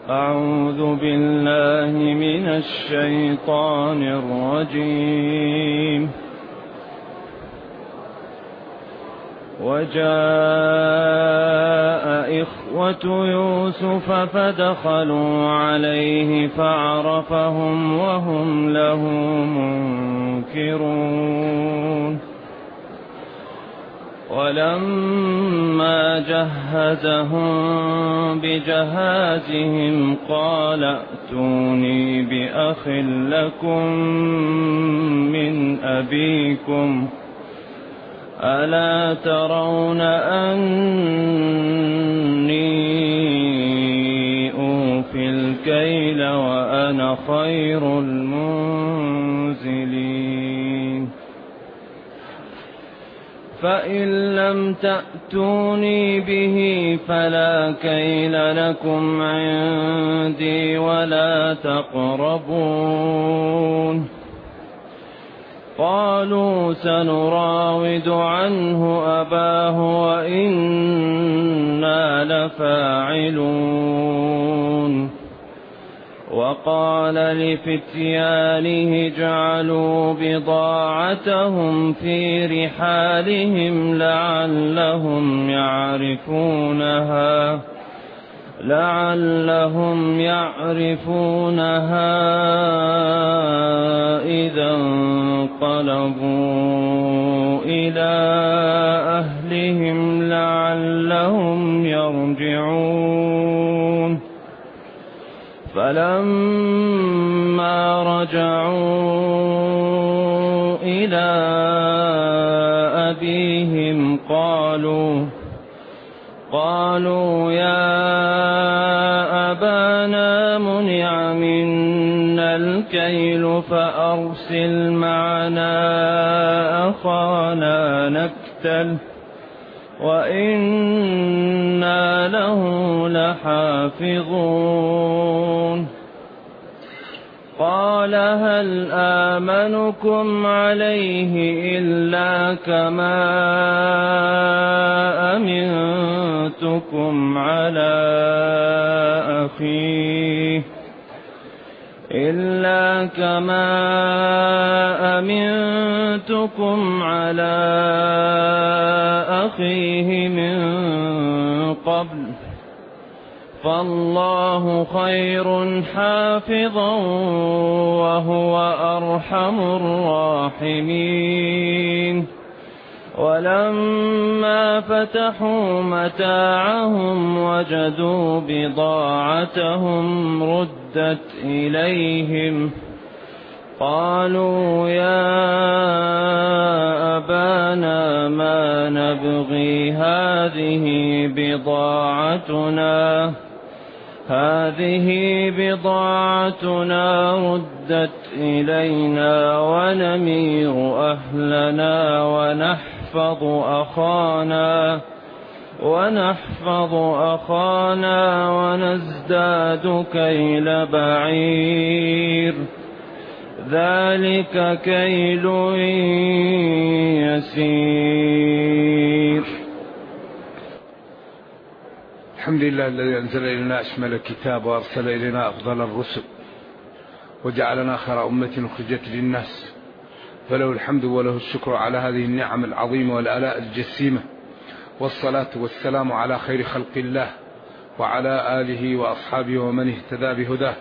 أعوذ بالله من الشيطان الرجيم. وجاء إخوة يوسف فدخلوا عليه فعرفهم وهم له منكرون. ولما جهزهم بجهازهم قال ائتوني بأخ لكم من أبيكم ألا ترون أني أوفي الكيل وأنا خير المنزلين. فإن لم تأتوني به فلا كيل لكم عندي ولا تقربون. قالوا سنراود عنه أباه وإنا لفاعلون. وقال لفتيانه اجعلوا بضاعتهم في رحالهم لعلهم يعرفونها إذا انقلبوا إلى أهلهم لعلهم يرجعون. فلما رجعوا إلى أبيهم قالوا يا أبانا منع منا الكيل فأرسل معنا أخانا نكتل وإنا له لحافظون. قال هل آمنكم عليه إلا كما أمنتكم على أخيه من قبل فالله خير حافظا وهو أرحم الراحمين. ولما فتحوا متاعهم وجدوا بضاعتهم ردت إليهم قالوا يا أبانا ما نبغي هذه بضاعتنا ردت إلينا ونمير أهلنا ونحفظ أخانا ونزداد كيل بعير ذلك كيل يسير. الحمد لله الذي أنزل إلينا أشمل الكتاب وأرسل إلينا أفضل الرسل وجعلنا خير أمة أخرجت للناس، فله الحمد وله الشكر على هذه النعم العظيمة والآلاء الجسيمة، والصلاة والسلام على خير خلق الله وعلى آله وأصحابه ومن اهتدى بهداه.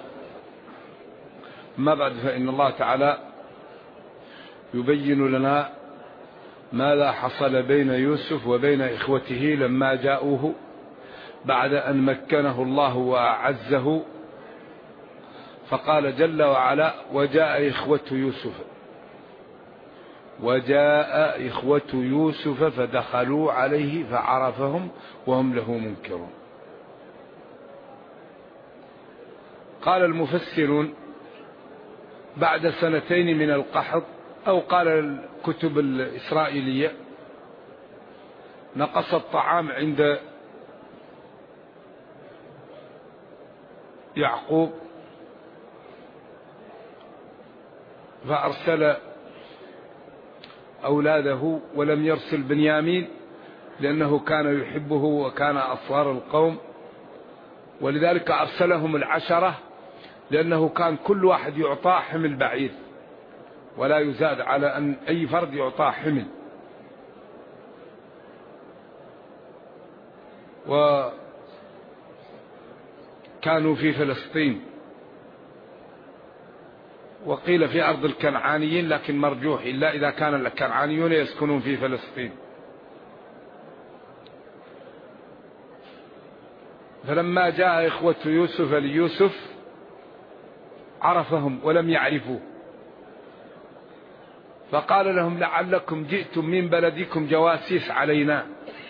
ما بعد، فإن الله تعالى يبين لنا ماذا حصل بين يوسف وبين إخوته لما جاءوه بعد أن مكنه الله وأعزه. فقال جل وعلا وجاء إخوة يوسف فدخلوا عليه فعرفهم وهم له منكرون. قال المفسرون بعد 2 من القحط، أو قال الكتب الإسرائيلية نقص الطعام عند يعقوب فأرسل أولاده ولم يرسل بنيامين لأنه كان يحبه وكان أصغر القوم، ولذلك أرسلهم العشرة، لأنه كان كل واحد يعطى حمل بعير، ولا يزاد على أن أي فرد يعطى حمل. وكانوا في فلسطين، وقيل في أرض الكنعانيين، لكن مرجوح إلا إذا كان الكنعانيون يسكنون في فلسطين. فلما جاء إخوة يوسف ليوسف عرفهم ولم يعرفوه، فقال لهم لعلكم جئتم من بلدكم جواسيس علينا.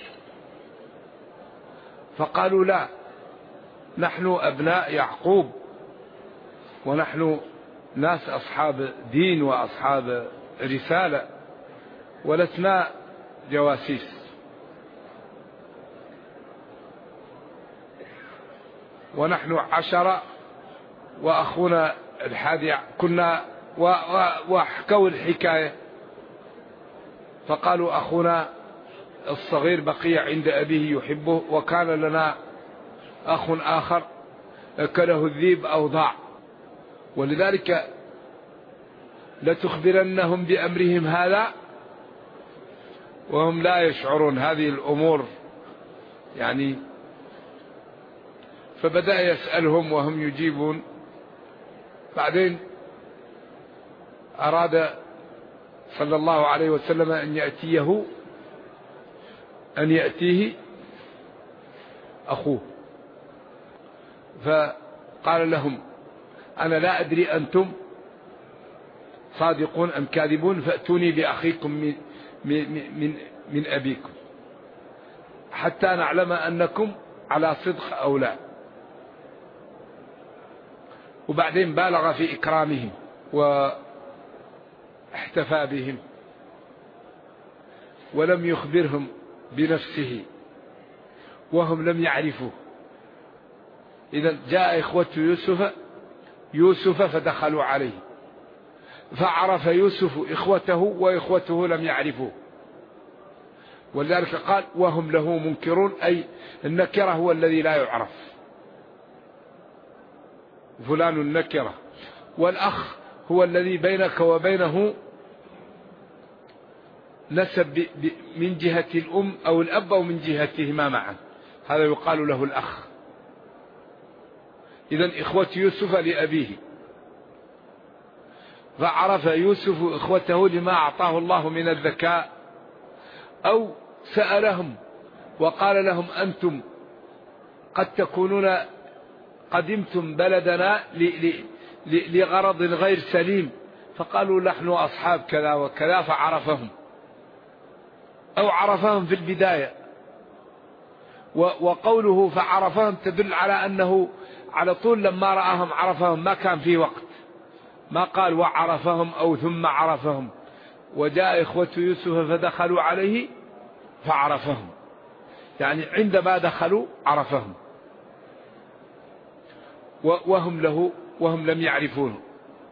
فقالوا لا، نحن أبناء يعقوب، ونحن ناس أصحاب دين وأصحاب رسالة، ولسنا جواسيس. ونحن 10 وأخونا الحادي كنا، وحكوا الحكاية، فقالوا أخونا الصغير بقي عند أبيه يحبه، وكان لنا أخ آخر أكله الذئب أو ضاع، ولذلك لتخبرنهم بأمرهم هذا وهم لا يشعرون هذه الأمور يعني. فبدأ يسألهم وهم يجيبون. بعدين أراد صلى الله عليه وسلم أن يأتيه أخوه، فقال لهم أنا لا أدري أنتم صادقون أم كاذبون، فأتوني بأخيكم من أبيكم حتى نعلم أنكم على صدق أو لا. وبعدين بالغ في إكرامهم واحتفى بهم، ولم يخبرهم بنفسه وهم لم يعرفوه. إذا جاء إخوة يوسف فدخلوا عليه، فعرف يوسف إخوته وإخوته لم يعرفوه، ولذلك قال وهم له منكرون، أي النكرة هو الذي لا يعرف، فلان النكرة، والأخ هو الذي بينك وبينه نسب من جهة الأم أو الأب أو من جهتهما معا، هذا يقال له الأخ. إذن إخوة يوسف لأبيه، فعرف يوسف إخوته لما أعطاه الله من الذكاء، أو سألهم وقال لهم أنتم قد تكونون قدمتم بلدنا لغرض غير سليم، فقالوا نحن أصحاب كذا وكذا، فعرفهم أو عرفهم في البداية. وقوله فعرفهم تدل على أنه على طول لما رآهم عرفهم، ما كان في وقت، ما قال وعرفهم أو ثم عرفهم. وجاء إخوة يوسف فدخلوا عليه فعرفهم، يعني عندما دخلوا عرفهم وهم لم يعرفونه،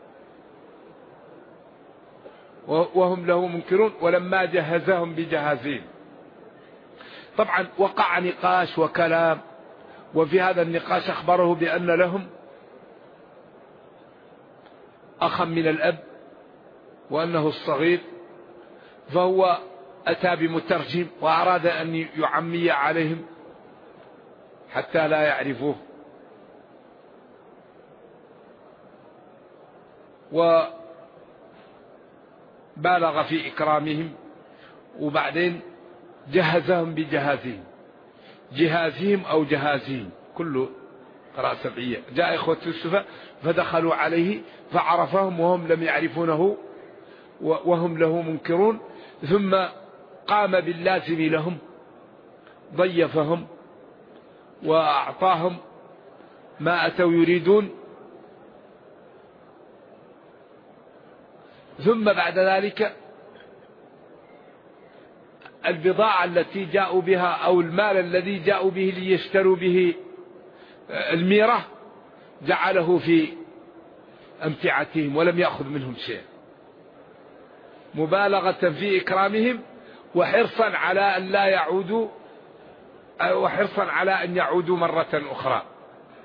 وهم له منكرون. ولما جهزهم بجهازهم، طبعا وقع نقاش وكلام، وفي هذا النقاش أخبره بأن لهم أخا من الأب وأنه الصغير، فهو أتى بمترجم وأراد أن يعمي عليهم حتى لا يعرفوه. وبالغ في إكرامهم، وبعدين جهزهم بجهازهم، جهازهم أو جهازهم كله قراءة سبعية. جاء إخوة يوسف فدخلوا عليه فعرفهم وهم لم يعرفونه وهم له منكرون، ثم قام باللازم لهم، ضيفهم وأعطاهم ما أتوا يريدون. ثم بعد ذلك البضاعة التي جاءوا بها أو المال الذي جاءوا به ليشتروا به الميرة جعله في أمتعتهم ولم يأخذ منهم شيء، مبالغة في إكرامهم وحرصا على أن لا يعودوا، وحرصا على أن يعودوا مرة أخرى.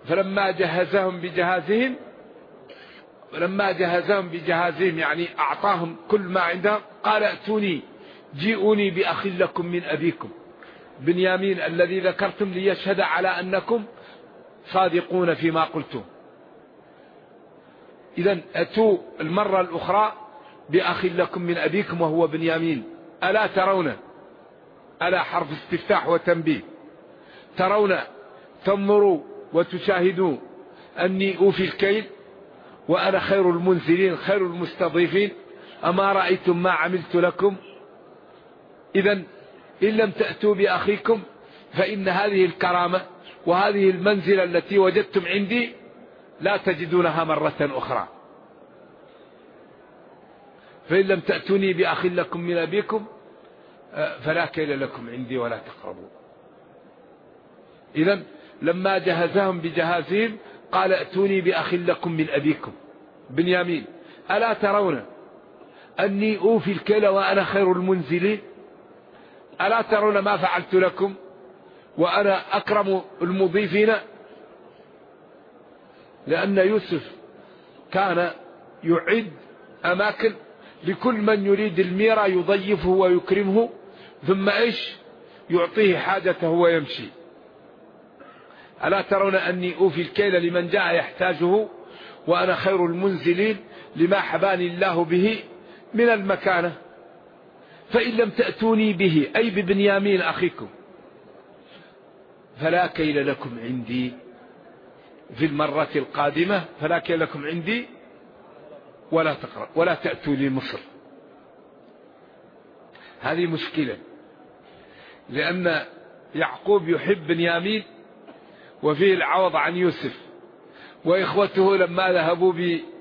فلما جهزهم بجهازهم يعني أعطاهم كل ما عندهم، قال ائتوني جيئوني بأخ لكم من أبيكم بنيامين الذي ذكرتم ليشهد على أنكم صادقون فيما قلتم. إذن أتوا المرة الأخرى بأخ لكم من أبيكم وهو بنيامين. ألا ترون، ألا حرف استفتاح وتنبيه، ترون تنظروا وتشاهدوا أني أوفي الكيل وأنا خير المنزلين خير المستضيفين، أما رأيتم ما عملت لكم؟ إذن إن لم تأتوا بأخيكم فإن هذه الكرامة وهذه المنزلة التي وجدتم عندي لا تجدونها مرة أخرى. فإن لم تأتوني بأخ لكم من أبيكم فلا كيل لكم عندي ولا تقربوا. إذن لما جهزهم بجهازهم قال ائتوني بأخ لكم من أبيكم بنيامين ألا ترون أني أوفي الكيل وأنا خير المنزلين؟ ألا ترون ما فعلت لكم وأنا أكرم المضيفين؟ لأن يوسف كان يعد أماكن لكل من يريد الميرة يضيفه ويكرمه، ثم يعطيه حاجته ويمشي. ألا ترون أني أوفي الكيل لمن جاء يحتاجه وأنا خير المنزلين لما حباني الله به من المكانة. فإن لم تأتوني به أي ببنيامين أخيكم فلا كيل لكم عندي في المرة القادمة، فلا كيل لكم عندي ولا تقرأ ولا تأتوا لي مصر. هذه مشكلة، لأن يعقوب يحب بنيامين وفيه العوض عن يوسف، وإخوته لما ذهبوا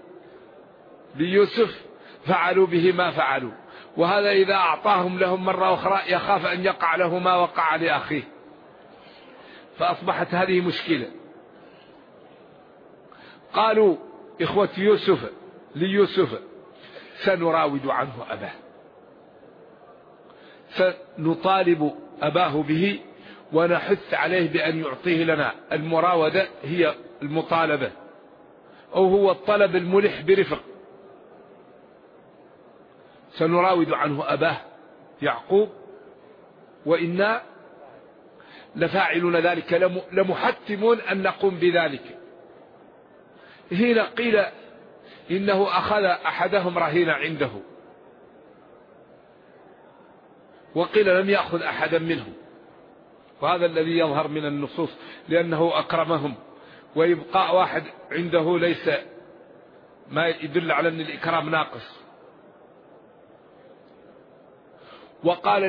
بيوسف فعلوا به ما فعلوا، وهذا إذا أعطاهم لهم مرة أخرى يخاف أن يقع له ما وقع لأخيه، فأصبحت هذه مشكلة. قالوا إخوة يوسف ليوسف سنراود عنه أباه، سنطالب أباه به ونحث عليه بأن يعطيه لنا. المراودة هي المطالبة أو هو الطلب الملح برفق. سنراود عنه أباه يعقوب وإنا لفاعلون ذلك لمحتمون أن نقوم بذلك. هنا قيل إنه أخذ أحدهم رهينا عنده، وقيل لم يأخذ أحدا منهم، وهذا الذي يظهر من النصوص لأنه أكرمهم، ويبقى واحد عنده ليس ما يدل على أن الإكرام ناقص. وقال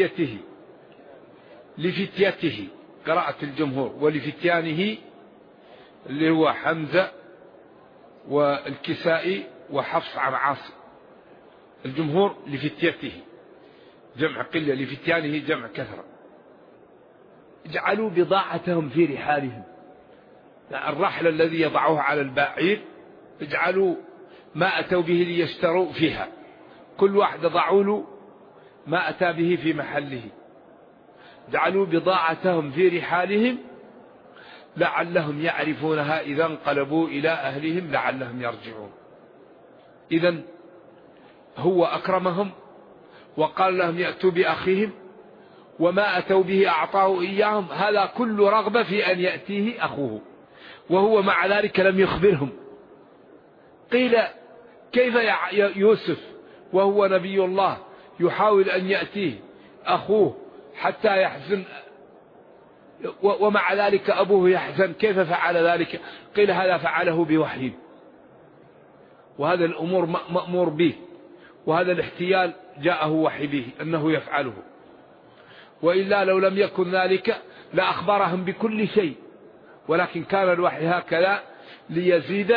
لفتيته قراءة الجمهور ولفتيانه اللي هو حمزة والكسائي وحفص عن عاصم. الجمهور لفتيته جمع قلة، لفتيانه جمع كثرة. اجعلوا بضاعتهم في رحالهم، الرحل الذي يضعوه على البعير اجعلوا ما أتوا به ليشتروا فيها، كل واحد ضعوا له ما أتى به في محله. جعلوا بضاعتهم في رحالهم لعلهم يعرفونها إذا انقلبوا إلى أهلهم لعلهم يرجعون. إذن هو أكرمهم وقال لهم يأتوا بأخيهم، وما أتوا به أعطاه إياهم، هذا كل رغبة في أن يأتيه أخوه، وهو مع ذلك لم يخبرهم. قيل كيف يوسف وهو نبي الله يحاول أن يأتيه أخوه حتى يحزن ومع ذلك أبوه يحزن، كيف فعل ذلك؟ قيل هذا فعله بوحي، وهذا الأمور مأمور به، وهذا الاحتيال جاءه وحي به أنه يفعله، وإلا لو لم يكن ذلك لأخبرهم بكل شيء، ولكن كان الوحي هكذا ليزيد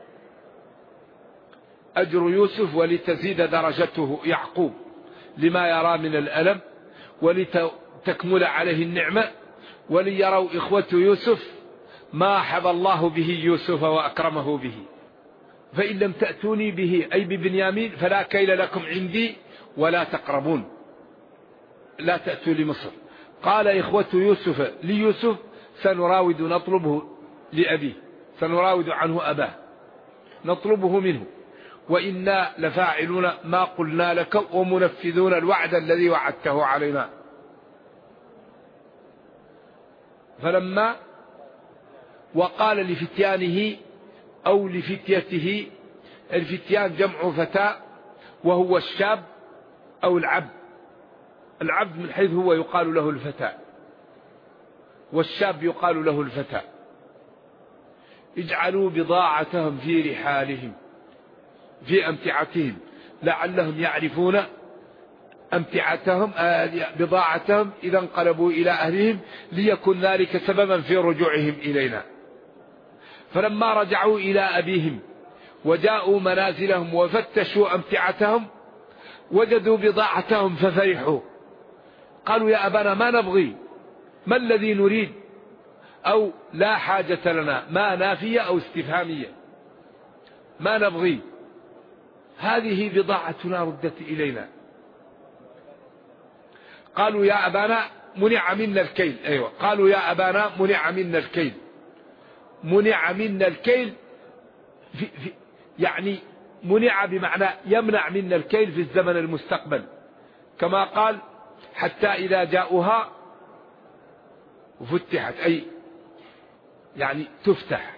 أجر يوسف ولتزيد درجته يعقوب لما يرى من الألم، ولتكمل عليه النعمة، وليروا إخوة يوسف ما حب الله به يوسف وأكرمه به. فإن لم تأتوني به أي ببنيامين فلا كيل لكم عندي ولا تقربون، لا تأتوا لمصر. قال إخوة يوسف ليوسف سنراود نطلبه لأبيه، سنراود عنه أباه، نطلبه منه، وإنا لفاعلون ما قلنا لك ومنفذون الوعد الذي وعدته علينا. فلما وقال لفتيانه أو لفتيته، الفتيان جمع فتاة وهو الشاب أو العبد، العبد من حيث هو يقال له الفتاة، والشاب يقال له الفتاة. اجعلوا بضاعتهم في رحالهم في أمتعتهم لعلهم يعرفون أمتعتهم بضاعتهم إذا انقلبوا إلى أهلهم ليكن ذلك سببا في رجوعهم إلينا. فلما رجعوا إلى أبيهم وجاءوا منازلهم وفتشوا أمتعتهم وجدوا بضاعتهم ففرحوا، قالوا يا أبانا ما نبغي، ما الذي نريد، أو لا حاجة لنا، ما نافية أو استفهامية، ما نبغي، هذه بضاعتنا ردت إلينا. قالوا يا أبانا منع منا الكيل. أيوة، قالوا يا أبانا منع منا الكيل. منع منا الكيل يعني منع بمعنى يمنع منا الكيل في الزمن المستقبل، كما قال حتى إذا جاءوها وفتحت، أي يعني تفتح،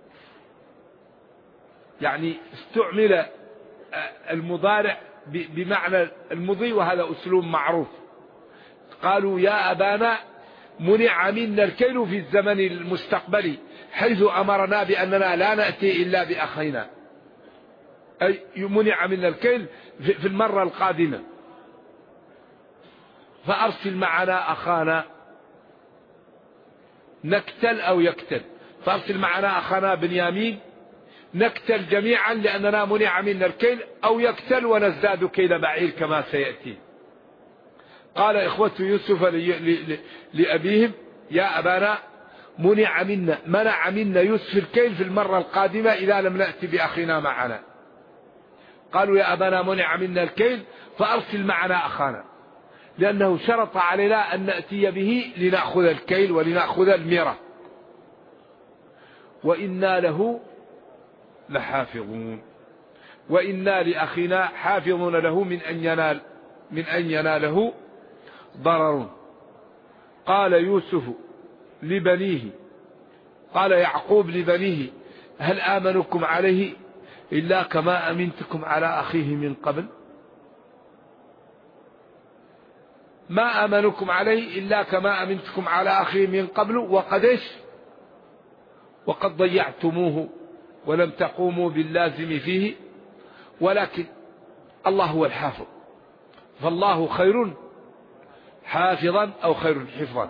يعني استعمل المضارع بمعنى المضي، وهذا أسلوب معروف. قالوا يا أبانا منع منا الكيل في الزمن المستقبلي حيث أمرنا بأننا لا نأتي إلا بأخينا، أي منع منا الكيل في المرة القادمة، فأرسل معنا أخانا نكتل أو يكتل، فأرسل معنا أخانا بنيامين نكتل جميعا لأننا منع منا الكيل، أو يكتل ونزداد كيل بعير كما سيأتي. قال إخوة يوسف لأبيهم يا أبانا منع منا يوسف الكيل في المرة القادمة إذا لم نأتي بأخينا معنا. قالوا يا أبانا منع منا الكيل فأرسل معنا أخانا، لأنه شرط علينا أن نأتي به لنأخذ الكيل ولنأخذ الميرة، وإنا له لحافظون، وإنا لأخينا حافظون له من أن يناله ضرر. قال يوسف لبنيه، قال يعقوب لبنيه هل آمنكم عليه إلا كما أمنتكم على أخيه من قبل؟ ما آمنكم عليه إلا كما أمنتكم على أخيه من قبل، وقد ضيعتموه ولم تقوموا باللازم فيه، ولكن الله هو الحافظ، فالله خير حافظا أو خير حفظا.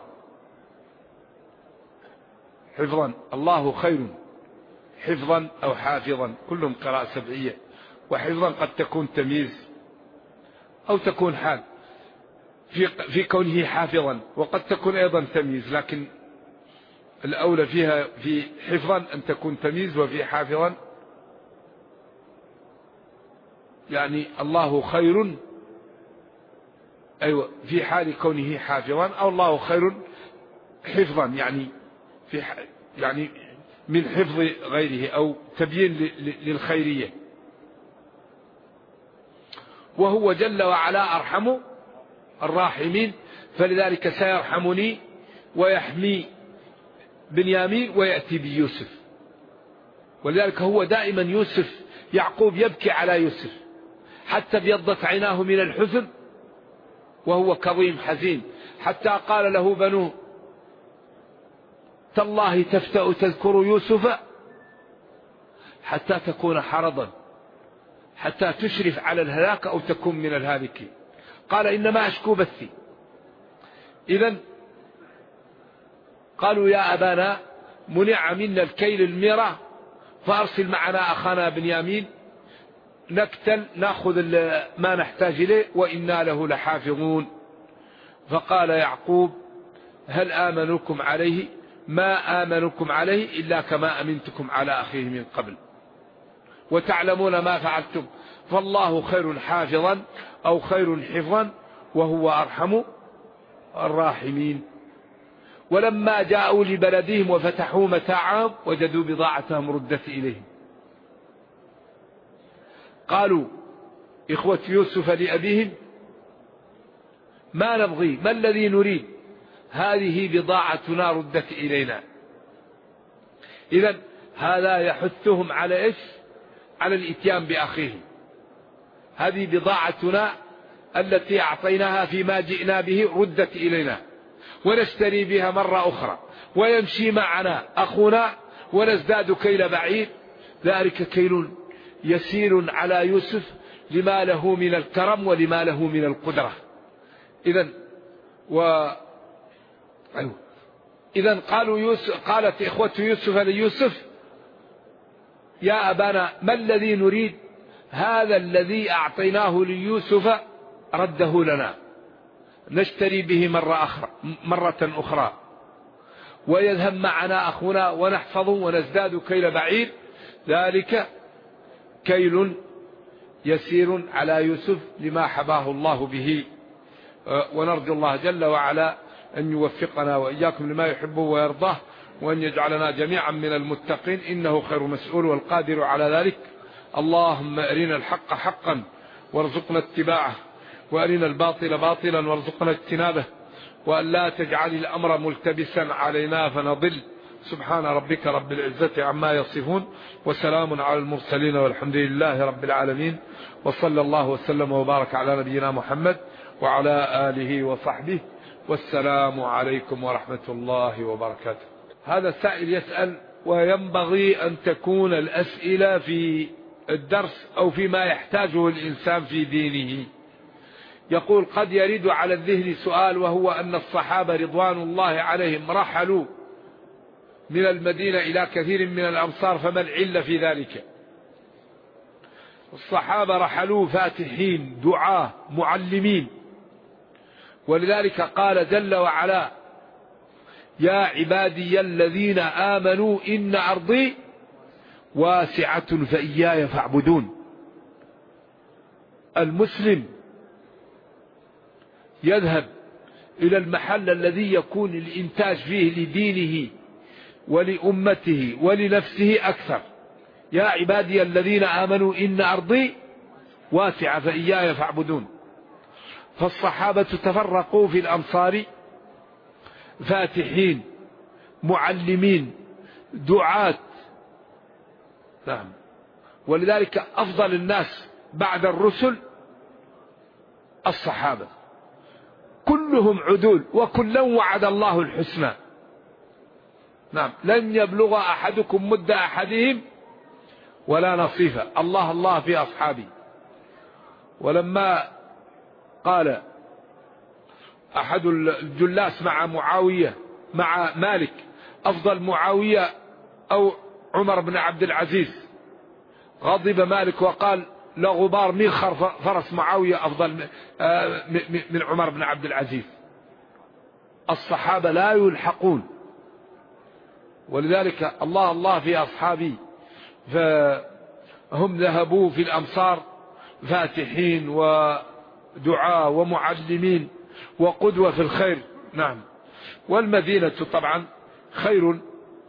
الله خير حفظا أو حافظا، كلهم قراءة سبعية. وحفظا قد تكون تمييز أو تكون حال في كونه حافظا، وقد تكون أيضا تمييز، لكن الأولى فيها في حفظا أن تكون تمييز، وفي حافظا يعني الله خير، أيوة في حال كونه حافظا، أو الله خير حفظا يعني من حفظ غيره أو تبيين للخيرية. وهو جل وعلا أرحم الراحمين، فلذلك سيرحمني ويحمي بنيامين ويأتي بيوسف. ولذلك هو دائما يوسف يعقوب يبكي على يوسف حتى ابيضت عيناه من الحزن وهو كظيم حزين، حتى قال له بنوه تالله تفتأ تذكر يوسف حتى تكون حرضا، حتى تشرف على الهلاك أو تكون من الهالكين. قال إنما أشكو بثي. إذن قالوا يا أبانا منع منا الكيل الميرة فأرسل معنا أخانا بنيامين نكتل نأخذ ما نحتاج إليه وإنا له لحافظون. فقال يعقوب هل آمنكم عليه ما آمنكم عليه إلا كما أمنتكم على أخيه من قبل، وتعلمون ما فعلتم، فالله خير حافظا أو خير حفظا وهو أرحم الراحمين. ولما جاءوا لبلدهم وفتحوا متاعهم وجدوا بضاعتهم ردت إليهم. قالوا إخوة يوسف لأبيهم ما نبغي، ما الذي نريد؟ هذه بضاعتنا ردت إلينا. إذن هذا يحثهم على إيش؟ على الإتيان بأخيهم. هذه بضاعتنا التي أعطيناها فيما جئنا به ردت إلينا، ونشتري بها مرة أخرى، ويمشي معنا أخونا ونزداد كيل بعيد. ذلك كيل يسير على يوسف لما له من الكرم ولما له من القدرة. إذن قالت إخوة يوسف ليوسف يا أبانا ما الذي نريد؟ هذا الذي أعطيناه ليوسف رده لنا، نشتري به مرة أخرى، ويذهب معنا أخونا ونحفظه ونزداد كيل بعيد. ذلك كيل يسير على يوسف لما حباه الله به. ونرجو الله جل وعلا أن يوفقنا وإياكم لما يحبه ويرضاه، وأن يجعلنا جميعا من المتقين، إنه خير مسؤول والقادر على ذلك. اللهم أرنا الحق حقا وارزقنا اتباعه، وأرنا الباطل باطلا وارزقنا اجتنابه، وأن لا تجعل الأمر ملتبسا علينا فنضل. سبحان ربك رب العزة عما يصفون، وسلام على المرسلين، والحمد لله رب العالمين، وصلى الله وسلم وبارك على نبينا محمد وعلى آله وصحبه، والسلام عليكم ورحمة الله وبركاته. هذا السائل يسأل: وينبغي أن تكون الأسئلة في الدرس أو فيما يحتاجه الإنسان في دينه. يقول: قد يرد على الذهن سؤال، وهو أن الصحابة رضوان الله عليهم رحلوا من المدينة إلى كثير من الأمصار، فما العلة في ذلك؟ الصحابة رحلوا فاتحين دعاة معلمين، ولذلك قال جل وعلا: يا عبادي الذين آمنوا إن أرضي واسعة فإياي فاعبدون. المسلم يذهب إلى المحل الذي يكون الإنتاج فيه لدينه ولأمته ولنفسه أكثر. يا عبادي الذين آمنوا إن أرضي واسعة فإياي فاعبدون. فالصحابة تفرقوا في الأمصار فاتحين معلمين دعاة. نعم. ولذلك أفضل الناس بعد الرسل الصحابة، كلهم عدول، وكلا وعد الله الحسنى. نعم. لن يبلغ أحدكم مد أحدهم ولا نصيفه. الله الله في أصحابي. ولما قال أحد الجلاس مع معاوية مع مالك: أفضل معاوية أو عمر بن عبد العزيز؟ غضب مالك وقال: لغبار ميخر فرس معاوية أفضل من عمر بن عبد العزيز. الصحابة لا يلحقون. ولذلك الله الله في أصحابي، فهم ذهبوا في الأمصار فاتحين ودعاء ومعلمين وقدوة في الخير. نعم. والمدينة طبعا خير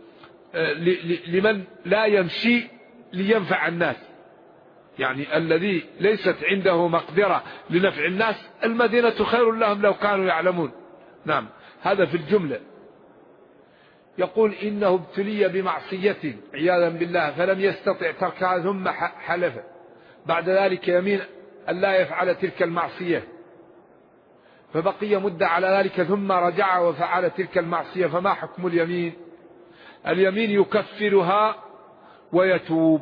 لمن لا يمشي لينفع الناس، يعني الذي ليست عنده مقدرة لنفع الناس، المدينة خير لهم لو كانوا يعلمون. نعم. هذا في الجملة. يقول: إنه ابتلي بمعصية عياذا بالله فلم يستطع تركها، ثم حلف بعد ذلك يمين أن لا يفعل تلك المعصية، فبقي مدة على ذلك، ثم رجع وفعل تلك المعصية، فما حكم اليمين؟ اليمين يكفرها ويتوب.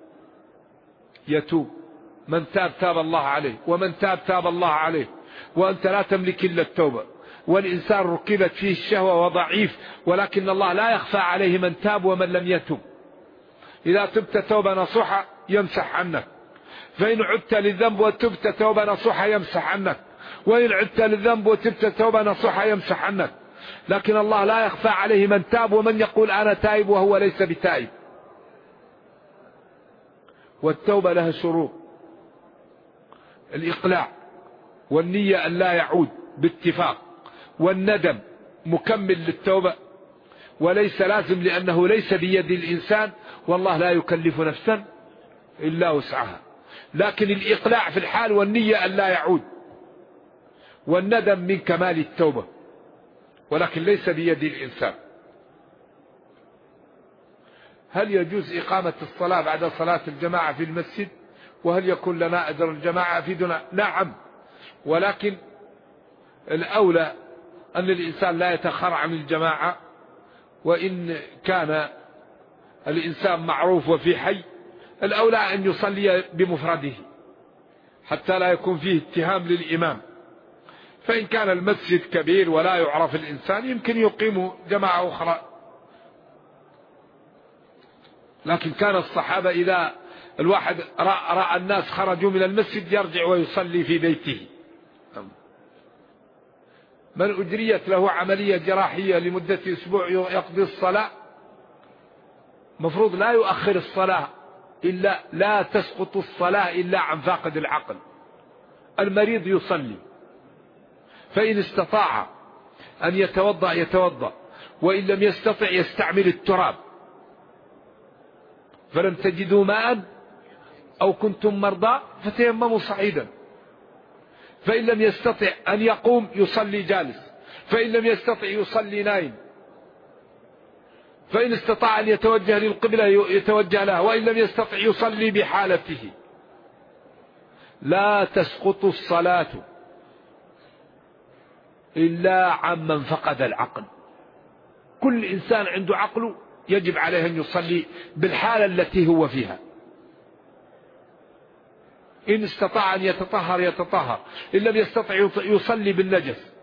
من تاب تاب الله عليه، ومن تاب تاب الله عليه، وأنت لا تملك إلا التوبة. والإنسان ركبت فيه الشهوة وضعيف، ولكن الله لا يخفى عليه من تاب ومن لم يتب. إذا تبت توبة نصوحة يمسح عنك، فإن عدت للذنب وتبت توبة نصوحة يمسح عنك، وإن عدت للذنب وتبت توبة نصوحة يمسح عنك. لكن الله لا يخفى عليه من تاب ومن يقول أنا تائب وهو ليس بتائب. والتوبة لها شروط: الإقلاع، والنية أن لا يعود باتفاق، والندم مكمل للتوبة، وليس لازم، لأنه ليس بيد الإنسان، والله لا يكلف نفسا إلا وسعها. لكن الإقلاع في الحال والنية أن لا يعود، والندم من كمال التوبة، ولكن ليس بيد الإنسان. هل يجوز إقامة الصلاة بعد صلاة الجماعة في المسجد؟ وهل يكون لنا أجر الجماعة في دون؟ نعم، ولكن الأولى أن الإنسان لا يتأخر عن الجماعة، وإن كان الإنسان معروف وفي حي الأولى أن يصلي بمفرده حتى لا يكون فيه اتهام للإمام. فإن كان المسجد كبير ولا يعرف الإنسان يمكن يقيم جماعة أخرى. لكن كان الصحابة إذا الواحد رأى الناس خرجوا من المسجد يرجع ويصلي في بيته. من أجريت له عملية جراحية لمدة أسبوع يقضي الصلاة، مفروض لا يؤخر الصلاة، إلا لا تسقط الصلاة إلا عن فاقد العقل. المريض يصلي، فإن استطاع أن يتوضأ يتوضأ، وإن لم يستطع يستعمل التراب. فلم تجدوا ماء أو كنتم مرضى فتيمموا صعيدا. فإن لم يستطع أن يقوم يصلي جالس، فإن لم يستطع يصلي نائم، فإن استطاع أن يتوجه للقبلة يتوجه لها، وإن لم يستطع يصلي بحالته. لا تسقط الصلاة إلا عمن فقد العقل. كل إنسان عنده عقله يجب عليه أن يصلي بالحالة التي هو فيها. إن استطاع أن يتطهر يتطهر، إن لم يستطع يصلي بالنجس،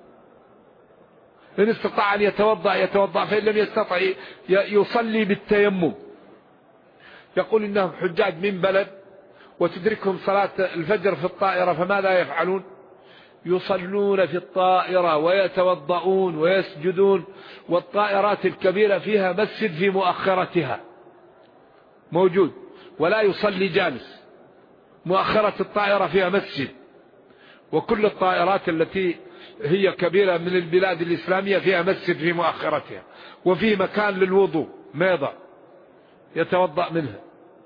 إن استطاع أن يتوضأ يتوضأ، فإن لم يستطع يصلي بالتيمم. يقول إنهم حجاج من بلد وتدركهم صلاة الفجر في الطائرة، فماذا يفعلون؟ يصلون في الطائرة ويتوضؤون ويسجدون، والطائرات الكبيرة فيها مسجد في مؤخرتها موجود، ولا يصلي جالس. مؤخرة الطائرة فيها مسجد، وكل الطائرات التي هي كبيرة من البلاد الإسلامية فيها مسجد في مؤخرتها، وفيه مكان للوضوء ميضة يتوضأ منها،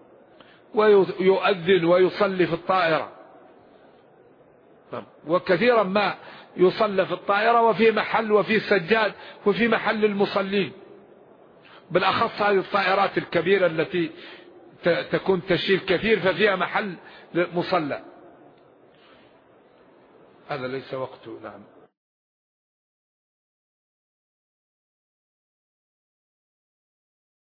ويؤذن ويصلي في الطائرة. وكثيرا ما يصلى في الطائرة، وفي محل وفي سجاد وفي محل المصلين، بالأخص هذه الطائرات الكبيرة التي تكون تشيل كثير ففيها محل مصلى. هذا ليس وقته. نعم.